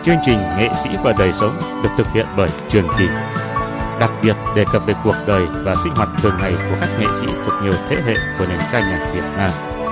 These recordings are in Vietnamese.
Chương trình Nghệ sĩ và đời sống được thực hiện bởi Trường Kỳ, đặc biệt đề cập về cuộc đời và sinh hoạt thường ngày của các nghệ sĩ thuộc nhiều thế hệ của nền ca nhạc Việt Nam.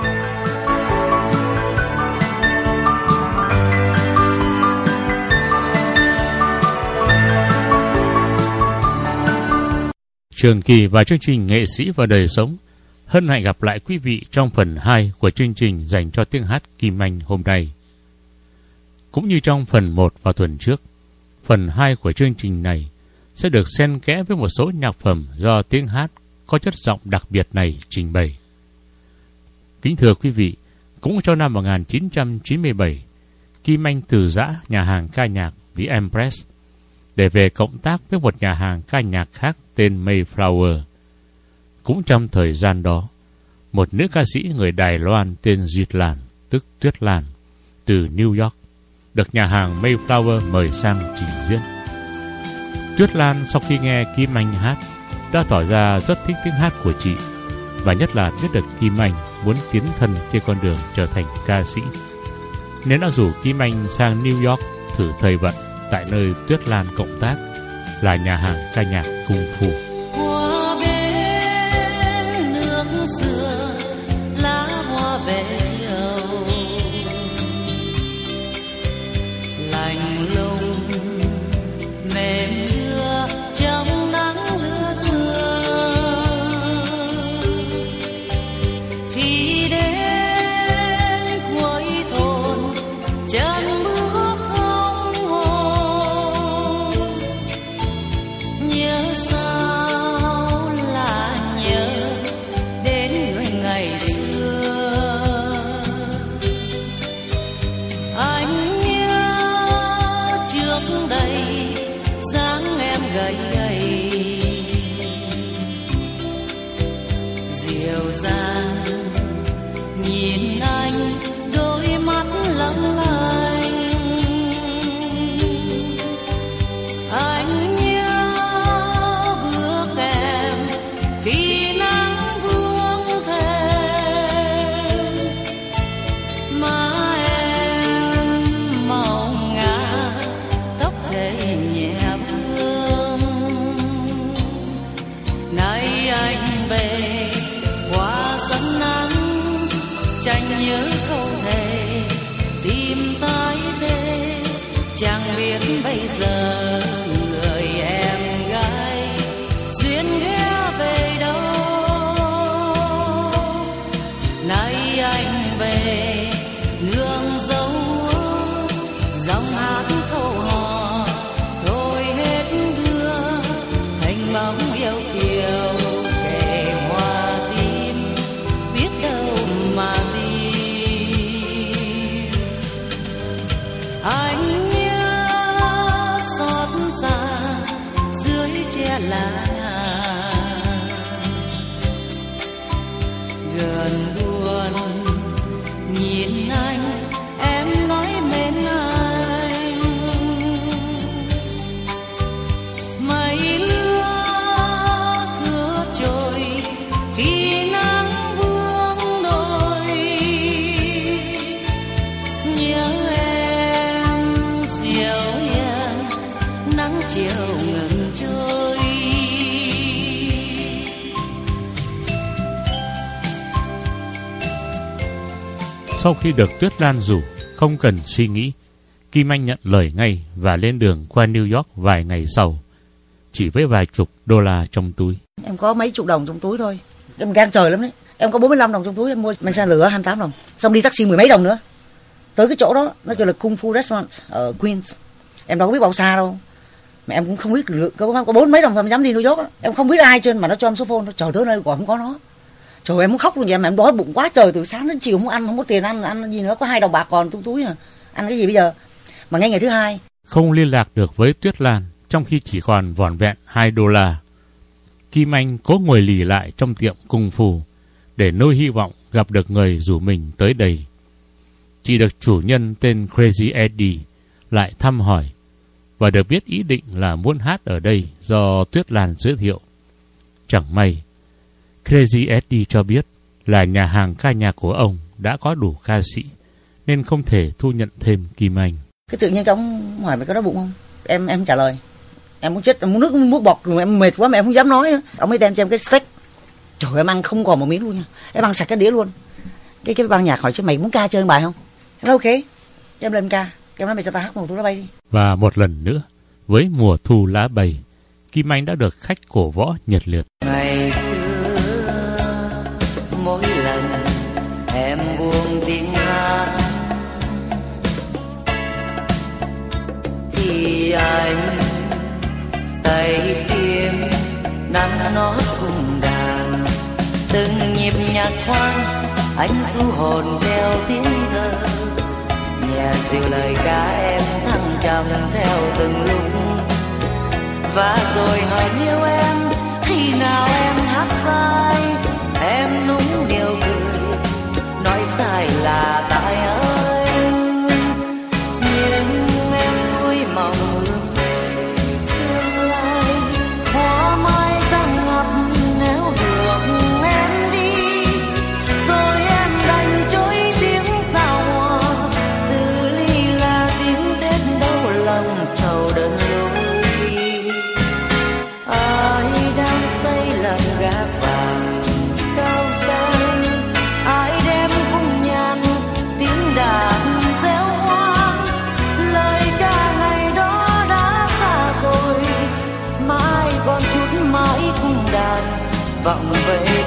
Trường Kỳ và chương trình Nghệ sĩ và đời sống hân hạnh gặp lại quý vị trong phần 2 của chương trình dành cho tiếng hát Kim Anh hôm nay. Cũng như trong phần 1 vào tuần trước, phần 2 của chương trình này sẽ được xen kẽ với một số nhạc phẩm do tiếng hát có chất giọng đặc biệt này trình bày. Kính thưa quý vị, cũng trong năm 1997, Kim Anh từ giã nhà hàng ca nhạc The Empress để về cộng tác với một nhà hàng ca nhạc khác tên Mayflower. Cũng trong thời gian đó, một nữ ca sĩ người Đài Loan tên Duyệt Lan, tức Tuyết Lan, từ New York, được nhà hàng Mayflower mời sang trình diễn. Tuyết Lan sau khi nghe Kim Anh hát đã tỏ ra rất thích tiếng hát của chị, và nhất là biết được Kim Anh muốn tiến thân trên con đường trở thành ca sĩ, nên đã rủ Kim Anh sang New York thử thời vận tại nơi Tuyết Lan cộng tác là nhà hàng ca nhạc Kung Fu. Sau khi được Tuyết Lan rủ, không cần suy nghĩ, Kim Anh nhận lời ngay và lên đường qua New York vài ngày sau, chỉ với vài chục đô la trong túi. Em có mấy chục đồng trong túi thôi, em gan trời lắm đấy. Em có 45 đồng trong túi, em mua men xe lửa 28 đồng, xong đi taxi 10 mấy đồng nữa. Tới cái chỗ đó, nó kêu là Kung Fu Restaurant ở Queens. Em đâu có biết bao xa đâu, mà em cũng không biết được, có 40 mấy đồng thôi em dám đi New York đó. Em không biết ai trên mà nó cho em số phone, trời tới nơi gọi không có nó. Trời, em muốn khóc luôn vậy, mà em đói bụng quá trời, từ sáng đến chiều không ăn, không có tiền ăn gì nữa, có 2 đồng bạc còn trong túi à. Ăn cái gì bây giờ? Mà ngay ngày thứ hai không liên lạc được với Tuyết Lan, trong khi chỉ còn vỏn vẹn 2 đô la. Kim Anh cố ngồi lì lại trong tiệm Kung Fu để nuôi hy vọng gặp được người rủ mình tới đây. Chị được chủ nhân tên Crazy Eddie lại thăm hỏi và được biết ý định là muốn hát ở đây do Tuyết Lan giới thiệu. Chẳng may, Crazy Eddie cho biết là nhà hàng ca nhạc của ông đã có đủ ca sĩ nên không thể thu nhận thêm Kim Anh. Cái tự nhiên cái ông hỏi mày có đói bụng không? Em trả lời. Em muốn chết, em muốn nước muốn bọt, em mệt quá mà em không dám nói nữa. Ông ấy đem cho em cái steak. Trời ơi, em ăn không còn một miếng luôn nha. Em ăn sạch cái đĩa luôn. Cái ban nhạc hỏi chứ mày muốn ca chơi bài không? Em nói ok. Em lên ca. Em nói mày cho tao hát Mùa Thu Lá Bay đi. Và một lần nữa, với Mùa Thu Lá Bay, Kim Anh đã được khách cổ võ nhiệt liệt. Ngày xưa mỗi lần em buông tiếng hát thì anh tay kiếm nắn nót cùng đàn, từng nhịp nhạc khoan anh du hồn theo tiếng thơ, nhẹ dịu lời ca em thăng trầm theo từng lúc. Và rồi hỏi yêu em khi nào em hát sai, em nũng điều cười nói sai là tại anh. Nhưng em vui mộng hướng về tương lai, hoa mai đang ngập nếu được em đi, rồi em đành trôi tiếng sao hoa, từ ly là tiếng Tết đau lòng sầu đơn lối. Ai đang xây làng gác vàng cao sang, ai đem cung nhang tiếng đàn reo hoang, lời ca ngày đó đã xa rồi, mãi còn chút mãi cung đàn vọng về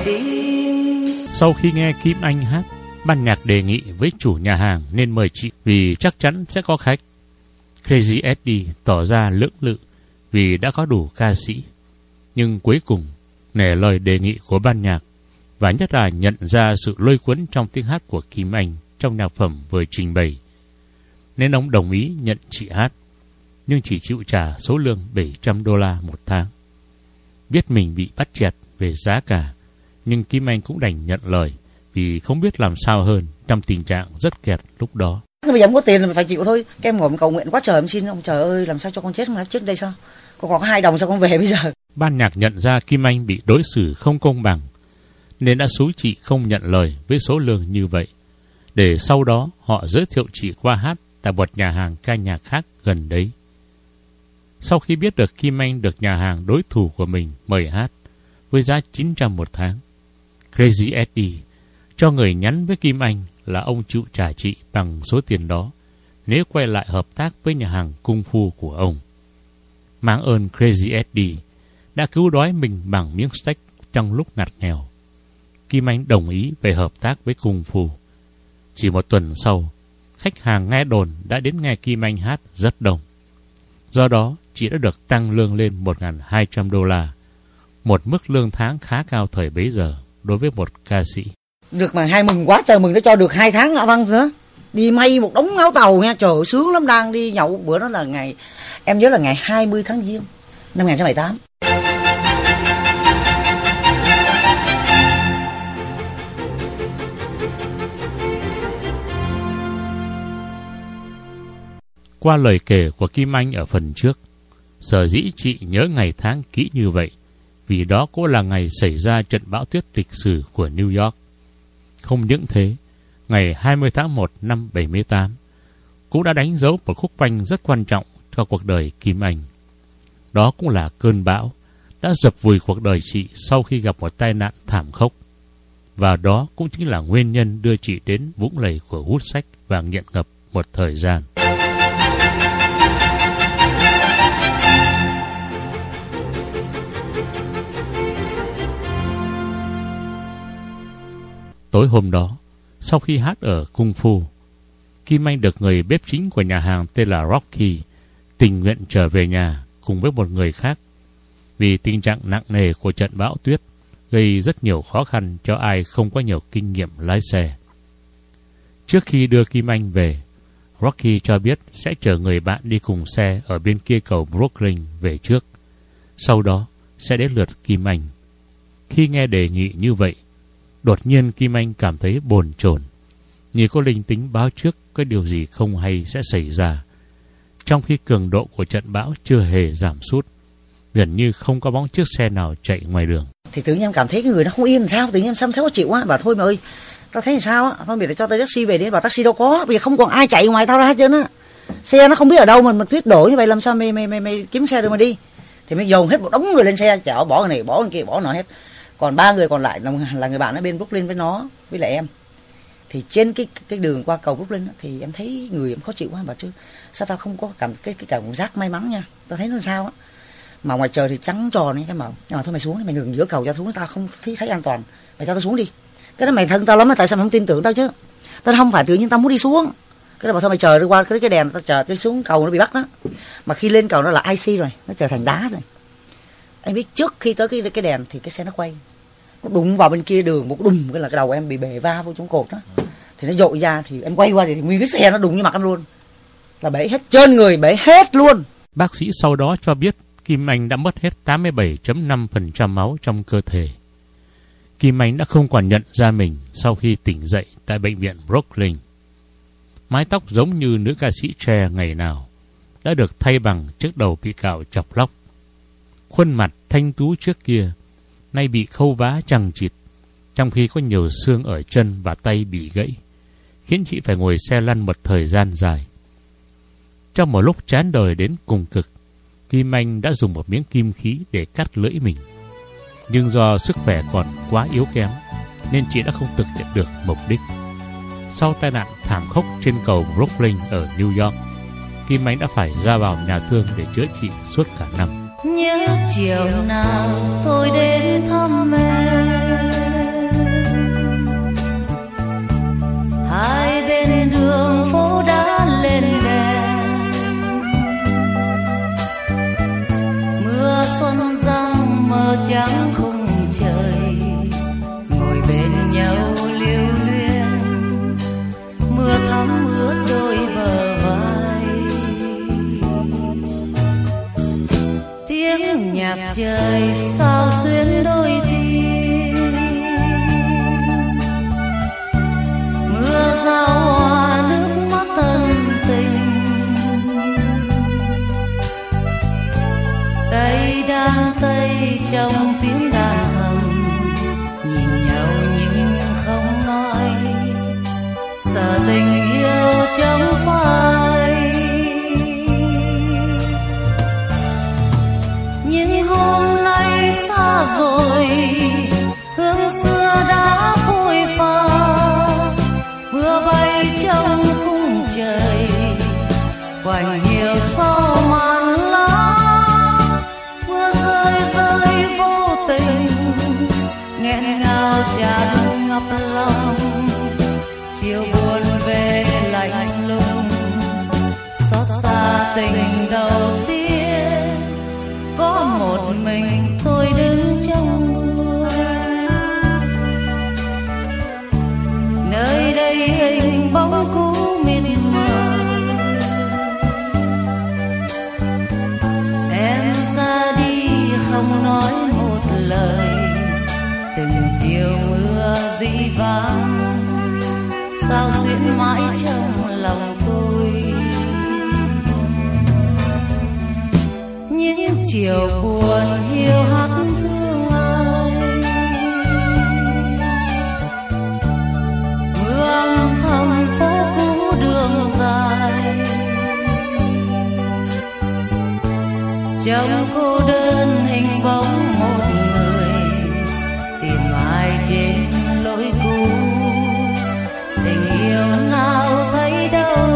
đi. Sau khi nghe Kim Anh hát, ban nhạc đề nghị với chủ nhà hàng nên mời chị vì chắc chắn sẽ có khách. Crazy Eddie tỏ ra lưỡng lự vì đã có đủ ca sĩ, nhưng cuối cùng nể lời đề nghị của ban nhạc và nhất là nhận ra sự lôi cuốn trong tiếng hát của Kim Anh trong nhạc phẩm vừa trình bày, nên ông đồng ý nhận chị hát, nhưng chỉ chịu trả số lương $700 một tháng. Biết mình bị bắt chẹt về giá cả, nhưng Kim Anh cũng đành nhận lời vì không biết làm sao hơn trong tình trạng rất kẹt lúc đó. Bây giờ không có tiền là phải chịu thôi. Cái em ngồi cầu nguyện quá trời, em xin ông trời ơi làm sao cho con chết, không chết đây sao? Con còn có 2 đồng sao con về bây giờ? Ban nhạc nhận ra Kim Anh bị đối xử không công bằng nên đã xúi chị không nhận lời với số lương như vậy, để sau đó họ giới thiệu chị qua hát tại một nhà hàng ca nhạc khác gần đấy. Sau khi biết được Kim Anh được nhà hàng đối thủ của mình mời hát với giá $900 một tháng, Crazy Eddie cho người nhắn với Kim Anh là ông chịu trả chị bằng số tiền đó nếu quay lại hợp tác với nhà hàng Kung Fu của ông. Mang ơn Crazy Eddie đã cứu đói mình bằng miếng steak trong lúc ngặt nghèo, Kim Anh đồng ý về hợp tác với Kung Fu. Chỉ một tuần sau, khách hàng nghe đồn đã đến nghe Kim Anh hát rất đông. Do đó, chị đã được tăng lương lên $1.200, một mức lương tháng khá cao thời bấy giờ đối với một ca sĩ. Được mà hai mừng quá trời mừng, nó cho được 2 tháng áo văng nữa. Đi may một đống áo tàu nha, trời ơi, sướng lắm. Đang đi nhậu bữa đó là ngày, em nhớ là ngày 20 tháng Giêng năm 1978. Qua lời kể của Kim Anh ở phần trước, sở dĩ chị nhớ ngày tháng kỹ như vậy vì đó cũng là ngày xảy ra trận bão tuyết lịch sử của New York. Không những thế, ngày 20 tháng 1 năm 78 cũng đã đánh dấu một khúc quanh rất quan trọng cho cuộc đời Kim Anh. Đó cũng là cơn bão đã dập vùi cuộc đời chị sau khi gặp một tai nạn thảm khốc. Và đó cũng chính là nguyên nhân đưa chị đến vũng lầy của hút sách và nghiện ngập một thời gian. Tối hôm đó, sau khi hát ở Kung Fu, Kim Anh được người bếp chính của nhà hàng tên là Rocky tình nguyện trở về nhà cùng với một người khác vì tình trạng nặng nề của trận bão tuyết gây rất nhiều khó khăn cho ai không có nhiều kinh nghiệm lái xe. Trước khi đưa Kim Anh về, Rocky cho biết sẽ chở người bạn đi cùng xe ở bên kia cầu Brooklyn về trước, sau đó sẽ đến lượt Kim Anh. Khi nghe đề nghị như vậy, đột nhiên Kim Anh cảm thấy bồn chồn, như có linh tính báo trước có điều gì không hay sẽ xảy ra. Trong khi cường độ của trận bão chưa hề giảm sút, gần như không có bóng chiếc xe nào chạy ngoài đường. Thì tự nhiên em cảm thấy cái người nó không yên làm sao, tự nhiên em thấy khó chịu quá, bảo thôi mà ơi, tao thấy làm sao á, thôi mày để cho tao taxi về đi, bảo taxi đâu có, bây giờ không còn ai chạy ngoài tao ra hết trơn á. Xe nó không biết ở đâu mà tuyết đổ như vậy, làm sao mày kiếm xe được mà đi. Thì mới dồn hết một đống người lên xe, chở bỏ cái này bỏ cái kia bỏ nọ hết. Còn 3 người còn lại là người bạn ở bên Brooklyn với nó với lại em. Thì trên cái đường qua cầu Brooklyn á, thì em thấy người em khó chịu quá, bảo chứ sao tao không có cái cảm giác may mắn nha, tao thấy nó sao á. Mà ngoài trời thì trắng tròn ấy, cái mà thôi mày xuống, mày ngừng giữa cầu cho xuống, tao không thấy an toàn, mày cho tao xuống đi. Cái đó mày thân tao lắm, mà tại sao mày không tin tưởng tao chứ? Tao không phải tự nhiên tao muốn đi xuống. Cái đó bảo thôi mày chờ đi qua cái đèn, tao chờ tới xuống cầu nó bị bắt đó. Mà khi lên cầu nó là icy rồi, nó trở thành đá rồi. Anh biết trước khi tới cái đèn thì cái xe nó quay, nó đụng vào bên kia đường một đùng, cái là cái đầu em bị bể va vô trong cột đó. Thì nó dội ra, thì em quay qua thì nguyên cái xe nó đụng như mặt em luôn, là bể hết trơn người, bể hết luôn. Bác sĩ sau đó cho biết Kim Anh đã mất hết 87.5% máu trong cơ thể. Kim Anh đã không còn nhận ra mình sau khi tỉnh dậy tại bệnh viện Brooklyn. Mái tóc giống như nữ ca sĩ trẻ ngày nào đã được thay bằng chiếc đầu bị cạo chọc lóc. Khuôn mặt thanh tú trước kia nay bị khâu vá chằng chịt, trong khi có nhiều xương ở chân và tay bị gãy, khiến chị phải ngồi xe lăn một thời gian dài. Trong một lúc chán đời đến cùng cực, Kim Anh đã dùng một miếng kim khí để cắt lưỡi mình. Nhưng do sức khỏe còn quá yếu kém nên chị đã không thực hiện được mục đích. Sau tai nạn thảm khốc trên cầu Brooklyn ở New York, Kim Anh đã phải ra vào nhà thương để chữa trị suốt cả năm. Nhớ chiều nào tôi đến thăm em, hai bên đường phố đã lên đèn, mưa xuân răng mờ trắng khung trời, ngồi bên nhau lưu luyến, mưa thấm ướt đôi bờ vai. Tiếng nhạc trời sao xuyến đôi tim, mưa giao hòa nước mắt ân tình, tay đan tay trong tiếng đàn thầm, nhìn nhau nhưng không nói, sợ tình yêu chẳng phai. Nhưng hôm nay xa rồi, hương xưa đã phôi pha, mưa bay trong khung trời, quạnh hiu sau màn lá, mưa rơi rơi vô tình, nghẹn ngào tràn ngập lòng, chiều buồn về lạnh lùng, xót xa tình đầu tiên, có một mình tôi đứng trong mưa. Nơi đây hình bóng cũ mịt mờ, em ra đi không nói một lời, từng chiều mưa dĩ vãng sao xuyến mãi trong lòng tôi. Những chiều buồn hiu hắt thương ai, mưa âm thầm phố cũ đường dài, trong cô đơn hình bóng một người, tìm ai trên lối cũ, tình yêu nào thấy đâu.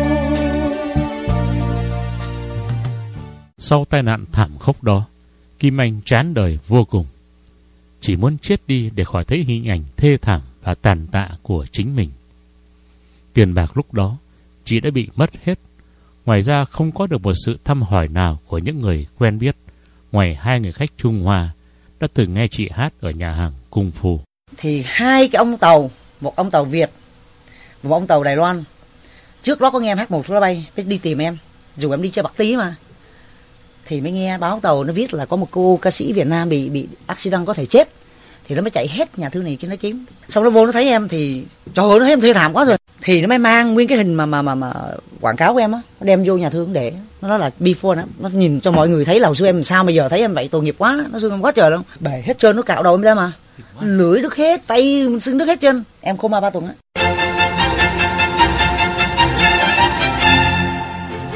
Sau tai nạn thảm khốc đó, Kim Anh chán đời vô cùng, chỉ muốn chết đi để khỏi thấy hình ảnh thê thảm và tàn tạ của chính mình. Tiền bạc lúc đó chị đã bị mất hết, ngoài ra không có được một sự thăm hỏi nào của những người quen biết, ngoài 2 người khách Trung Hoa đã từng nghe chị hát ở nhà hàng Cung Phu. Thì 2 cái ông tàu, một ông tàu Việt và một ông tàu Đài Loan, trước đó có nghe em hát một số bay đi tìm em, dù em đi chơi bạc tí mà, thì mới nghe báo tàu nó viết là có một cô ca sĩ Việt Nam bị accident có thể chết, thì nó mới chạy hết nhà thương này kia nó kiếm. Xong nó vô nó thấy em thì trời ơi, nó thấy em thê thảm quá rồi, thì nó mới mang nguyên cái hình mà quảng cáo của em á, nó đem vô nhà thương để nó nói là before đó, nó nhìn cho mọi người thấy là hồi xưa em làm sao, bây giờ thấy em vậy tội nghiệp quá, nó xương em quá trời luôn, bể hết trơn, nó cạo đầu em ra mà, lưỡi đứt hết, tay xương đứt hết chân, em coma 3 tuần á.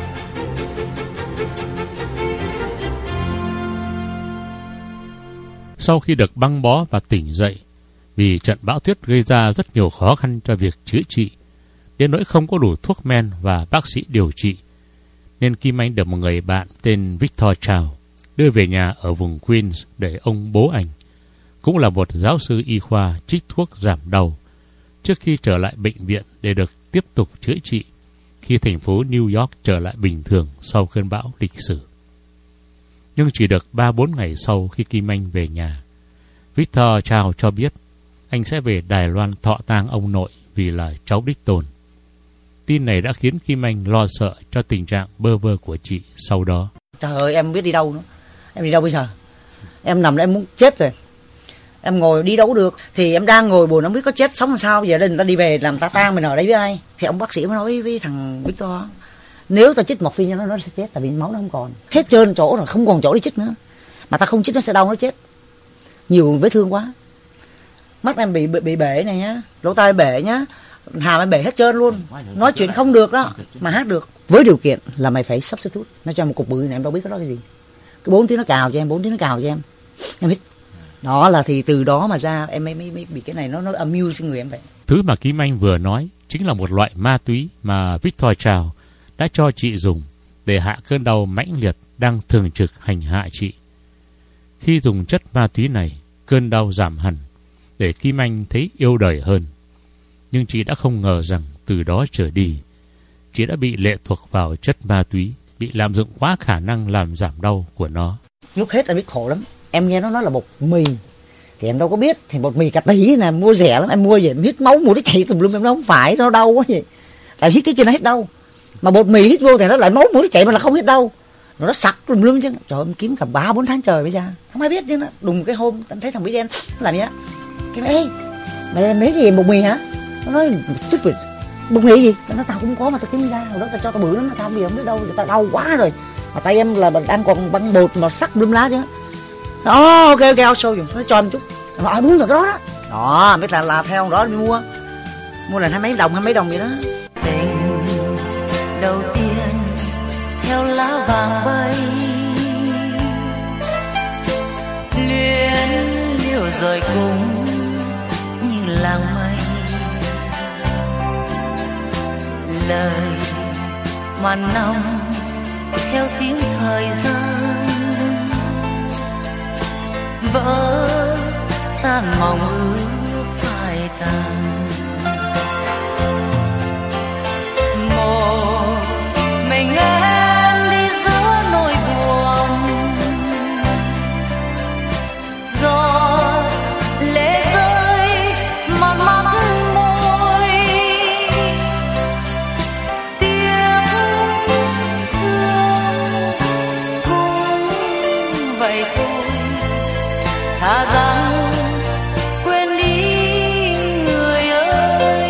Sau khi được băng bó và tỉnh dậy, vì trận bão tuyết gây ra rất nhiều khó khăn cho việc chữa trị, đến nỗi không có đủ thuốc men và bác sĩ điều trị, nên Kim Anh được một người bạn tên Victor Chow đưa về nhà ở vùng Queens để ông bố anh, cũng là một giáo sư y khoa, trích thuốc giảm đau trước khi trở lại bệnh viện để được tiếp tục chữa trị khi thành phố New York trở lại bình thường sau cơn bão lịch sử. Nhưng chỉ được 3-4 ngày sau khi Kim Anh về nhà, Victor Chow cho biết anh sẽ về Đài Loan thọ tang ông nội vì là cháu đích tôn. Tin này đã khiến Kim Anh lo sợ cho tình trạng bơ vơ của chị sau đó. Trời ơi, em biết đi đâu nữa. Em đi đâu bây giờ? Em nằm là em muốn chết rồi. Em ngồi đi đâu được. Thì em đang ngồi buồn, không biết có chết sống làm sao. Bây giờ đây người ta đi về làm ta tang mình ở đây với ai? Thì ông bác sĩ mới nói với thằng Victor, nếu ta chích morphine cho nó sẽ chết, tại vì máu nó không còn. Hết trơn chỗ rồi, không còn chỗ để chích nữa. Mà ta không chích nó sẽ đau, nó chết. Nhiều vết thương quá. Mắt em bị bể này nhá, lỗ tai bể nhá, hàm em bể hết trơn luôn. Nói chuyện không được đó, mà hát được. Với điều kiện là mày phải substitute. Nó cho một cục bự này, em đâu biết cái đó cái gì. Cứ 4 tiếng nó cào cho em, 4 tiếng nó cào cho em. Em biết. Đó là thì từ đó mà ra em mới bị cái này nó amuse người em vậy. Thứ mà Kim Anh vừa nói chính là một loại ma túy mà Victor Chow đã cho chị dùng để hạ cơn đau mãnh liệt đang thường trực hành hạ chị. Khi dùng chất ma túy này, cơn đau giảm hẳn để Kim Anh thấy yêu đời hơn. Nhưng chị đã không ngờ rằng từ đó trở đi, chị đã bị lệ thuộc vào chất ma túy, bị lạm dụng quá khả năng làm giảm đau của nó. Lúc hết em biết khổ lắm. Em nghe nó nói là bột mì, thì em đâu có biết. Thì bột mì cả tỷ nè, mua rẻ lắm. Em mua về em hít máu, mua nó chảy tùm lum, em nói không phải, nó đau quá vậy. Tại hít cái kia nó hết đau, mà bột mì hít vô thì nó lại máu, mua nó chảy mà là không hết đau. Nó sặc tùm lum chứ. Trời ơi, em kiếm cả 3-4 tháng trời bây giờ không ai biết chứ. Nó đùng cái hôm em thấy thằng Mỹ đen làm gì á, cái mày mấy cái gì bột mì hả? Nó nói stupid, bột mì gì? Nó tao cũng có mà tao kiếm ra, hồi đó tao cho tao bự lắm, tao bây giờ không biết đâu, tao đau quá rồi. Mà tay em là đang còn băng bột mà sắc lum lá chứ. Đó, ok, I'll show you. Nó cho em chút. Nó đúng rồi, đó đó. Đó, biết là theo đó đi mua là 20 mấy đồng vậy đó. Tình đầu tiên theo lá vàng bay, luyến liêu rồi cũng như làng mây. Lời mà năm theo tiếng thời gian vỡ tan, mong ước phai tàn. Một mình em đi giữa nỗi buồn, gió lệ rơi mòn mắt môi, tiếng thương cũng vậy thôi. Thà rằng quên đi người ơi.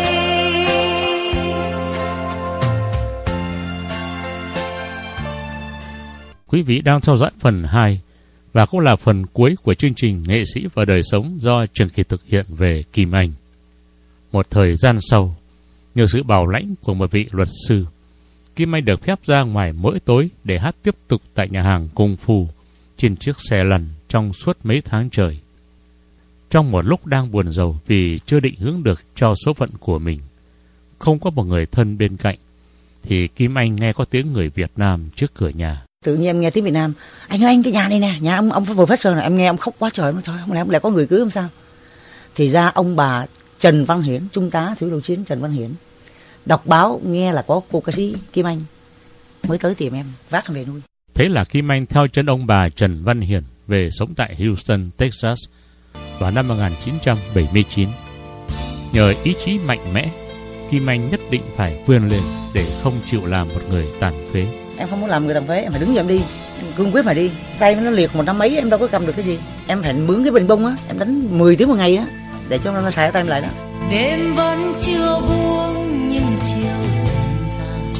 Quý vị đang theo dõi phần 2 và cũng là phần cuối của chương trình Nghệ sĩ và đời sống do Trường Kỳ thực hiện về Kim Anh. Một thời gian sau, nhờ sự bảo lãnh của một vị luật sư, Kim Anh được phép ra ngoài mỗi tối để hát tiếp tục tại nhà hàng Kung Fu trên chiếc xe lăn trong suốt mấy tháng trời. Trong một lúc đang buồn rầu vì chưa định hướng được cho số phận của mình, không có một người thân bên cạnh, thì Kim Anh nghe có tiếng người Việt Nam trước cửa nhà. Tự nhiên em nghe tiếng Việt Nam. Anh ơi, anh cái nhà này nè, nhà ông professor này. Em nghe ông khóc quá trời. Trời, không lẽ có người cưới không sao? Thì ra ông bà Trần Văn Hiển, trung tá thủy đội chiến Trần Văn Hiển, đọc báo nghe là có cô ca sĩ Kim Anh, mới tới tìm em, vác em về nuôi. Thế là Kim Anh theo chân ông bà Trần Văn Hiển về sống tại Houston, Texas vào năm 1979. Nhờ ý chí mạnh mẽ, Kim Anh nhất định phải vươn lên để không chịu làm một người tàn phế. Em không muốn làm người tàn phế, em phải đứng dậy em đi, em cương quyết phải đi. Tay nó liệt một năm mấy em đâu có cầm được cái gì. Em phải mướn cái bình bông á, em đánh 10 tiếng một ngày á, để cho nó xài tay em lại đó. Đêm vẫn chưa buông nhưng chiều dần tàn,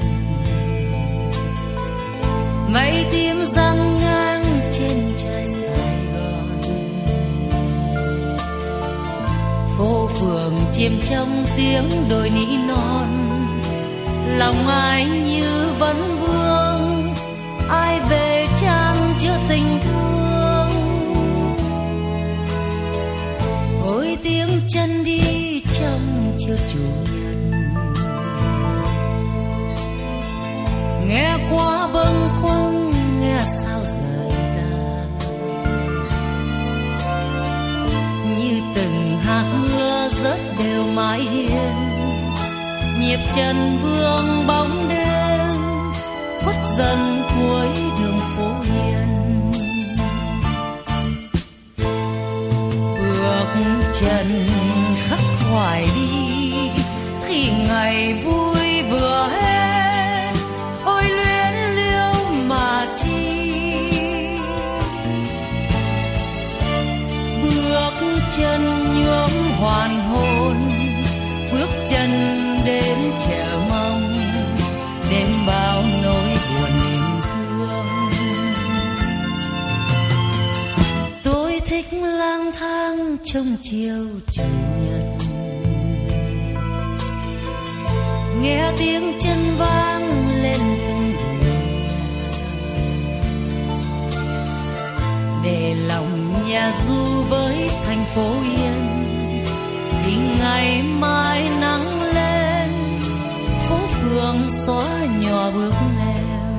mây tím răng ngang trên trời Sài Gòn. Phố phường chìm trong tiếng đôi nỉ non, lòng ai như vẫn vương, ai về trang chứa tình thương. ôi tiếng chân đi trong chiều chủ nhật, nghe qua bâng khuâng nghe sao rời ra, như từng hạt mưa rớt đều mái hiên, nhịp chân vương bóng đêm khuất dần cuối đường phố hiền. Bước chân khắc khoải đi khi ngày vui vừa hết, ôi luyến liêu mà chi. Bước chân nhuốm hoàn hôn, bước chân đến chờ mong, đêm bao nỗi buồn niềm thương. Tôi thích lang thang trong chiều chủ nhật, nghe tiếng chân vang lên từng đường nhà, để lòng nhà du với thành phố yên, vì ngày mai nắng lên phố phường xóa nhỏ bước em.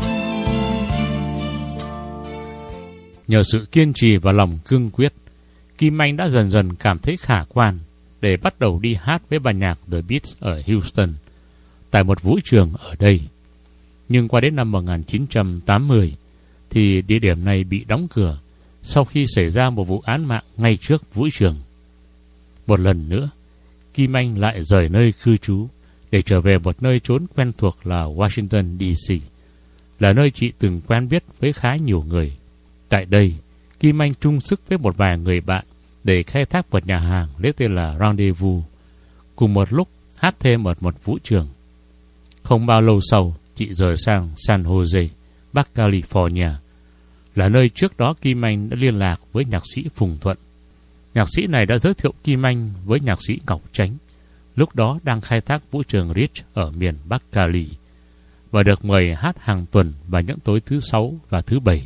Nhờ sự kiên trì và lòng cương quyết, Kim Anh đã dần dần cảm thấy khả quan để bắt đầu đi hát với ban nhạc The Beats ở Houston, tại một vũ trường ở đây. Nhưng qua đến năm 1980 thì địa điểm này bị đóng cửa sau khi xảy ra một vụ án mạng ngay trước vũ trường. Một lần nữa, Kim Anh lại rời nơi cư trú để trở về một nơi trốn quen thuộc là Washington DC, là nơi chị từng quen biết với khá nhiều người. Tại đây, Kim Anh chung sức với một vài người bạn để khai thác một nhà hàng lấy tên là Rendezvous, cùng một lúc hát thêm ở một vũ trường. Không bao lâu sau, chị rời sang San Jose, Bắc California, là nơi trước đó Kim Anh đã liên lạc với nhạc sĩ Phùng Thuận. Nhạc sĩ này đã giới thiệu Kim Anh với nhạc sĩ Ngọc Chánh, lúc đó đang khai thác vũ trường Rich ở miền Bắc Cali, và được mời hát hàng tuần vào những tối thứ Sáu và thứ Bảy.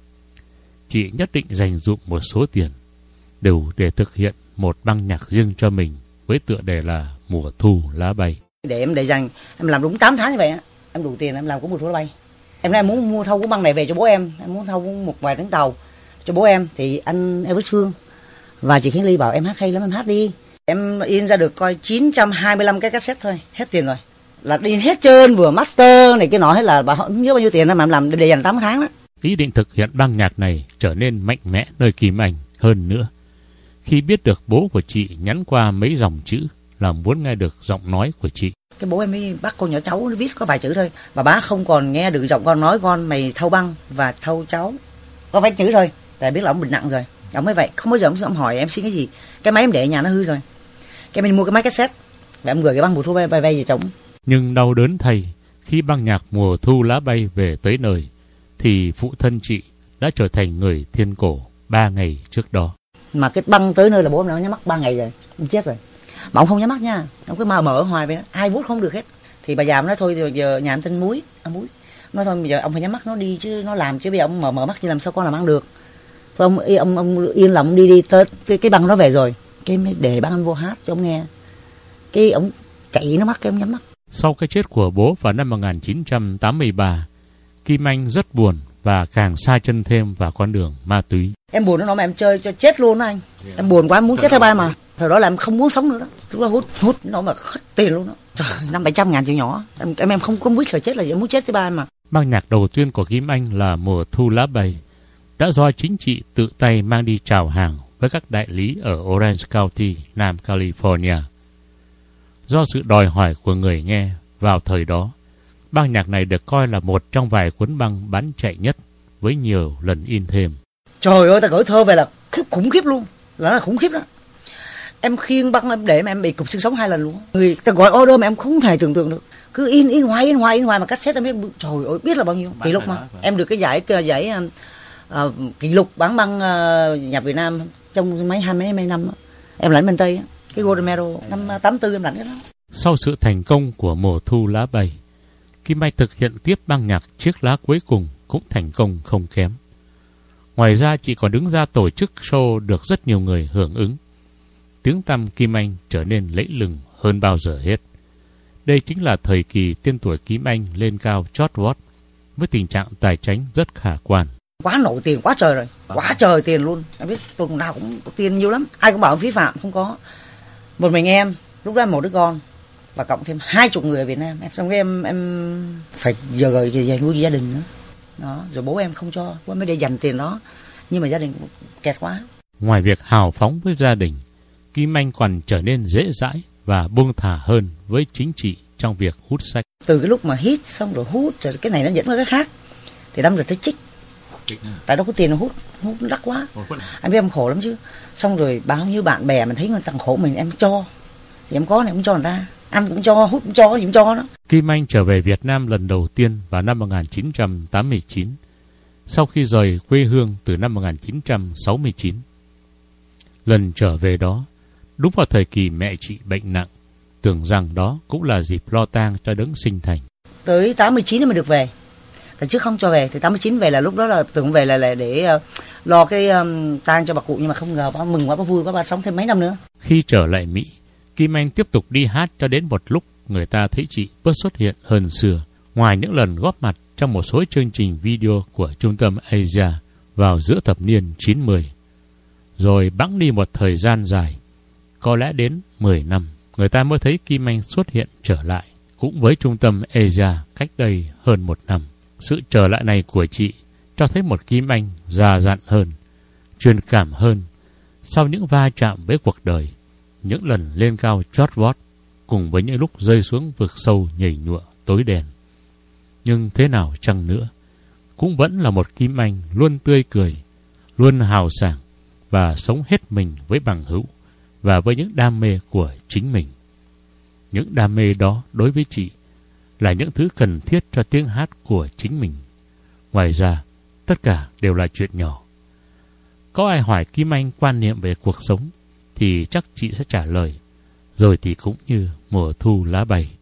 Chị nhất định dành dụm một số tiền đủ để thực hiện một băng nhạc riêng cho mình với tựa đề là Mùa Thu Lá Bay. Để dành em làm đúng 8 tháng như vậy á, em đủ tiền em làm có Mùa Thu Lá Bay. Em nói em muốn mua thâu cuốn băng này về cho bố em muốn thâu một vài chuyến tàu cho bố em. Thì anh Elvis Phương và chị Khánh Ly bảo em hát hay lắm, em hát đi. Em in ra được coi 925 cái cassette thôi, hết tiền rồi. Là đi hết trơn, vừa master này cái nọ hết, là bà họ nhớ bao nhiêu tiền mà em làm để dành 8 tháng đó. Ý định thực hiện băng nhạc này trở nên mạnh mẽ nơi Kim Anh hơn nữa khi biết được bố của chị nhắn qua mấy dòng chữ là muốn nghe được giọng nói của chị. Cái bố em mới bắt con nhỏ cháu nó viết có vài chữ thôi, và bá không còn nghe được giọng con nói con mày thâu băng và thâu cháu, có vài chữ thôi. Tại biết là ông bệnh nặng rồi, ông mới vậy, không bao giờ ông hỏi em xin cái gì. Cái máy em để ở nhà nó hư rồi, cái mình mua cái máy cassette và em gửi cái băng Mùa Thu Bay về trống. Nhưng đau đớn thay, khi băng nhạc Mùa Thu Lá Bay về tới nơi thì phụ thân chị đã trở thành người thiên cổ 3 ngày trước đó. Mà cái băng tới nơi là bố em nó nhắm mắt 3 ngày rồi, em chết rồi. Mà ông không nhắm mắt nha, ông cứ mà mở hoài vậy đó, ai vuốt không được hết. Thì bà già nói thôi thì giờ nhà em tên Muối, Muối nói thôi bây giờ ông phải nhắm mắt nó đi chứ, nó làm chứ bây giờ ông mở mắt chứ làm sao con làm ăn được. Thôi ông yên lòng đi tới cái băng nó về rồi, cái mới để băng em vô hát cho ông nghe. Cái ông chảy nó mắt cái ông nhắm mắt. Sau cái chết của bố vào năm 1983, Kim Anh rất buồn và càng sa chân thêm vào con đường ma túy. Em buồn nó nói mà em chơi cho chết luôn đó anh. Em buồn quá em muốn chết theo ba mà. Thời đó là em không muốn sống nữa đó. Lúc đó hút nó mà hết tiền luôn đó. Trời, 500-700 ngàn triệu nhỏ. Em không biết sợ chết là em muốn chết với ba em mà. Băng nhạc đầu tiên của Kim Anh là Mùa Thu Lá Bay đã do chính chị tự tay mang đi chào hàng với các đại lý ở Orange County, Nam California. Do sự đòi hỏi của người nghe vào thời đó, băng nhạc này được coi là một trong vài cuốn băng bán chạy nhất với nhiều lần in thêm. Trời ơi, ta gửi thơ về là khủng khiếp luôn, là khủng khiếp đó. Em khiêng băng em để mà em bị cục xương sống 2 lần luôn. Người ta gọi order mà em không thể tưởng tượng được. Cứ in hoài mà cassette em biết, trời ơi biết là bao nhiêu kỷ lục mà. Em được cái giải kỷ lục bán băng nhạc Việt Nam trong mấy năm đó. Em lãnh bên Tây đó. Cái Golden Medal năm 84 em lãnh cái đó. Sau sự thành công của Mùa Thu Lá Bay, Kim Anh thực hiện tiếp băng nhạc Chiếc Lá Cuối Cùng cũng thành công không kém. Ngoài ra chị còn đứng ra tổ chức show được rất nhiều người hưởng ứng. tiếng tăm Kim Anh trở nên lẫy lừng hơn bao giờ hết. Đây chính là thời kỳ tên tuổi Kim Anh lên cao chót vót, với tình trạng tài chính rất khả quan. Quá nổi tiền, quá trời rồi, quá trời tiền luôn. Em biết tuần nào cũng có tiền nhiều lắm. Ai cũng bảo phí phạm, không có. Một mình em, lúc đó một đứa con và cộng thêm 20 người ở Việt Nam. Xong cái em phải giờ về nuôi gia đình nữa. Đó, rồi bố em không cho, bố mới để dành tiền đó. Nhưng mà gia đình cũng kẹt quá. Ngoài việc hào phóng với gia đình, Kim Anh còn trở nên dễ dãi và buông thả hơn với chính trị trong việc hút sách. Từ cái lúc mà hít xong rồi hút, rồi cái này nó dẫn qua cái khác, thì đâm ra tới chích. Tại đâu có tiền hút đắt quá. Anh biết em khổ lắm chứ. Xong rồi bao nhiêu bạn bè mình thấy người ta khổ mình em cho, thì em có này cũng cho người ta, ăn cũng cho, hút cũng cho, gì cũng cho đó. Kim Anh trở về Việt Nam lần đầu tiên vào năm 1989, sau khi rời quê hương từ năm 1969. Lần trở về đó đúng vào thời kỳ mẹ chị bệnh nặng, tưởng rằng đó cũng là dịp lo tang cho đấng sinh thành. Tới 89 mới được về. Tại trước không cho về, thì 89 về là lúc đó là tưởng về là để lo cái tang cho bà cụ, nhưng mà không ngờ bà mừng quá, bà vui quá, bà sống thêm mấy năm nữa. Khi trở lại Mỹ, Kim Anh tiếp tục đi hát cho đến một lúc người ta thấy chị bớt xuất hiện hơn xưa. Ngoài những lần góp mặt trong một số chương trình video của trung tâm Asia vào giữa thập niên 90, rồi bẵng đi một thời gian dài, có lẽ đến 10 năm, người ta mới thấy Kim Anh xuất hiện trở lại, cũng với trung tâm Asia cách đây hơn 1 năm. Sự trở lại này của chị cho thấy một Kim Anh già dặn hơn, truyền cảm hơn, sau những va chạm với cuộc đời, những lần lên cao chót vót, cùng với những lúc rơi xuống vực sâu nhầy nhụa tối đen. Nhưng thế nào chăng nữa, cũng vẫn là một Kim Anh luôn tươi cười, luôn hào sảng và sống hết mình với bằng hữu và với những đam mê của chính mình. Những đam mê đó đối với chị là những thứ cần thiết cho tiếng hát của chính mình. Ngoài ra, tất cả đều là chuyện nhỏ. Có ai hỏi Kim Anh quan niệm về cuộc sống thì chắc chị sẽ trả lời, rồi thì cũng như mùa thu lá bay.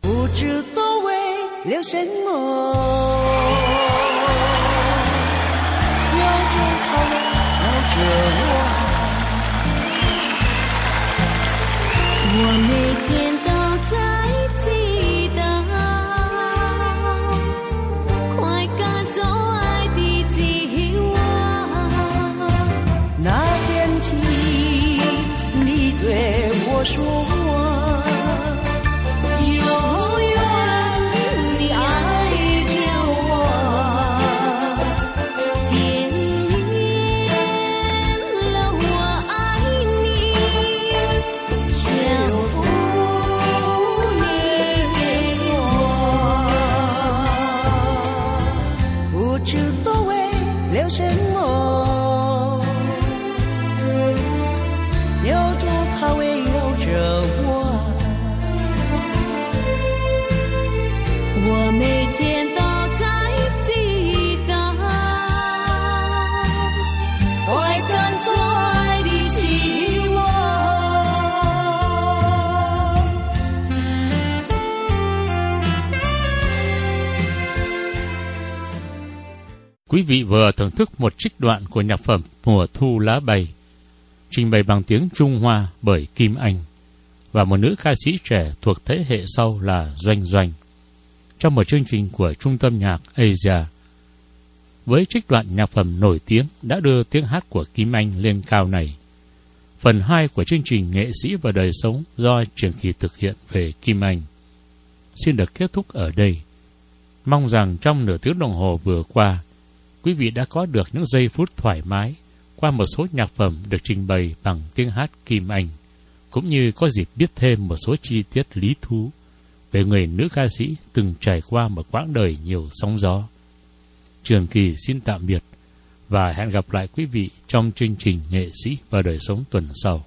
Quý vị vừa thưởng thức một trích đoạn của nhạc phẩm Mùa Thu Lá Bay, trình bày bằng tiếng Trung Hoa bởi Kim Anh và một nữ ca sĩ trẻ thuộc thế hệ sau là Doanh Doanh, trong một chương trình của Trung tâm Nhạc Asia. Với trích đoạn nhạc phẩm nổi tiếng đã đưa tiếng hát của Kim Anh lên cao này, phần 2 của chương trình Nghệ sĩ và đời sống do Trường Kỳ thực hiện về Kim Anh xin được kết thúc ở đây. Mong rằng trong nửa tiếng đồng hồ vừa qua, quý vị đã có được những giây phút thoải mái qua một số nhạc phẩm được trình bày bằng tiếng hát Kim Anh, cũng như có dịp biết thêm một số chi tiết lý thú về người nữ ca sĩ từng trải qua một quãng đời nhiều sóng gió. Trường Kỳ xin tạm biệt và hẹn gặp lại quý vị trong chương trình Nghệ sĩ và đời sống tuần sau.